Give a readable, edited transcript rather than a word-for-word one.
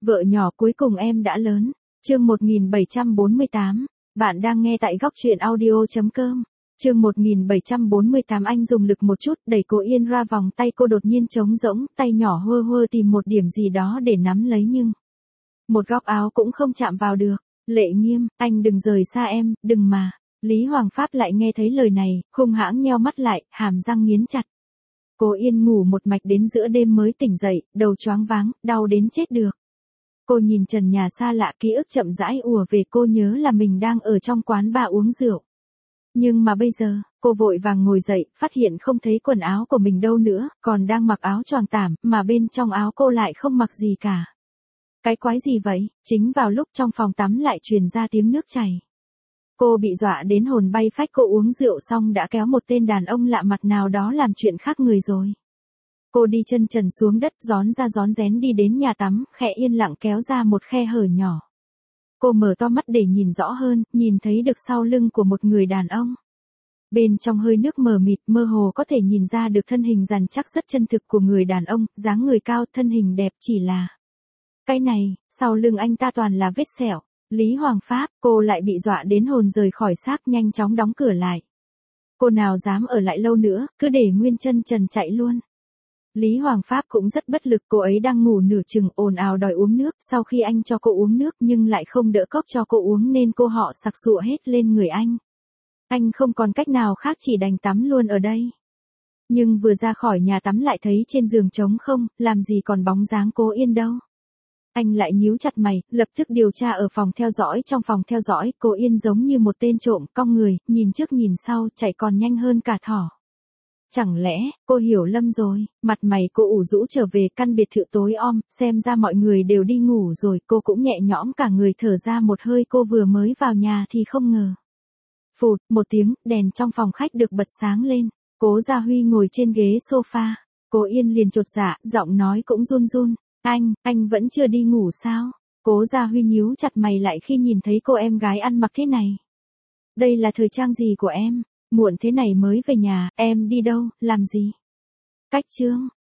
Vợ nhỏ cuối cùng em đã lớn. Chương 1748. Bạn đang nghe tại góc truyện audio.com. Chương 1748. Anh dùng lực một chút đẩy cô Yên ra, vòng tay cô đột nhiên trống rỗng, tay nhỏ hơ hơ tìm một điểm gì đó để nắm lấy nhưng một góc áo cũng không chạm vào được. Lệ Nghiêm, anh đừng rời xa em, đừng mà. Lý Hoàng Pháp lại nghe thấy lời này, hung hãng nheo mắt lại, hàm răng nghiến chặt. Cô Yên ngủ một mạch đến giữa đêm mới tỉnh dậy, đầu choáng váng, đau đến chết được. Cô nhìn trần nhà xa lạ, ký ức chậm rãi ùa về, cô nhớ là mình đang ở trong quán bar uống rượu. Nhưng mà bây giờ, cô vội vàng ngồi dậy, phát hiện không thấy quần áo của mình đâu nữa, còn đang mặc áo choàng tảm, mà bên trong áo cô lại không mặc gì cả. Cái quái gì vậy? Chính vào lúc trong phòng tắm lại truyền ra tiếng nước chảy. Cô bị dọa đến hồn bay phách, cô uống rượu xong đã kéo một tên đàn ông lạ mặt nào đó làm chuyện khác người rồi. Cô đi chân trần xuống đất, rón ra rón rén đi đến nhà tắm, khẽ yên lặng kéo ra một khe hở nhỏ. Cô mở to mắt để nhìn rõ hơn, nhìn thấy được sau lưng của một người đàn ông. Bên trong hơi nước mờ mịt, mơ hồ có thể nhìn ra được thân hình rắn chắc rất chân thực của người đàn ông, dáng người cao, thân hình đẹp, chỉ là cái này, sau lưng anh ta toàn là vết sẹo. Lý Hoàng Pháp, cô lại bị dọa đến hồn rời khỏi xác, nhanh chóng đóng cửa lại. Cô nào dám ở lại lâu nữa, cứ để nguyên chân trần chạy luôn. Lý Hoàng Pháp cũng rất bất lực, cô ấy đang ngủ nửa chừng ồn ào đòi uống nước, sau khi anh cho cô uống nước nhưng lại không đỡ cốc cho cô uống nên cô họ sặc sụa hết lên người anh. Anh không còn cách nào khác, chỉ đành tắm luôn ở đây. Nhưng vừa ra khỏi nhà tắm lại thấy trên giường trống không, làm gì còn bóng dáng cô Yên đâu. Anh lại nhíu chặt mày, lập tức điều tra ở phòng theo dõi. Trong phòng theo dõi, cô Yên giống như một tên trộm, cong người, nhìn trước nhìn sau, chạy còn nhanh hơn cả thỏ. Chẳng lẽ, cô hiểu lầm rồi? Mặt mày cô ủ rũ trở về căn biệt thự tối om, xem ra mọi người đều đi ngủ rồi, cô cũng nhẹ nhõm cả người, thở ra một hơi. Cô vừa mới vào nhà thì không ngờ. Phụt, một tiếng, đèn trong phòng khách được bật sáng lên. Cố Gia Huy ngồi trên ghế sofa. Cô Yên liền chột dạ, giọng nói cũng run run. Anh vẫn chưa đi ngủ sao? Cố Gia Huy nhíu chặt mày lại khi nhìn thấy cô em gái ăn mặc thế này. Đây là thời trang gì của em? Muộn thế này mới về nhà, em đi đâu, làm gì? Cách chương.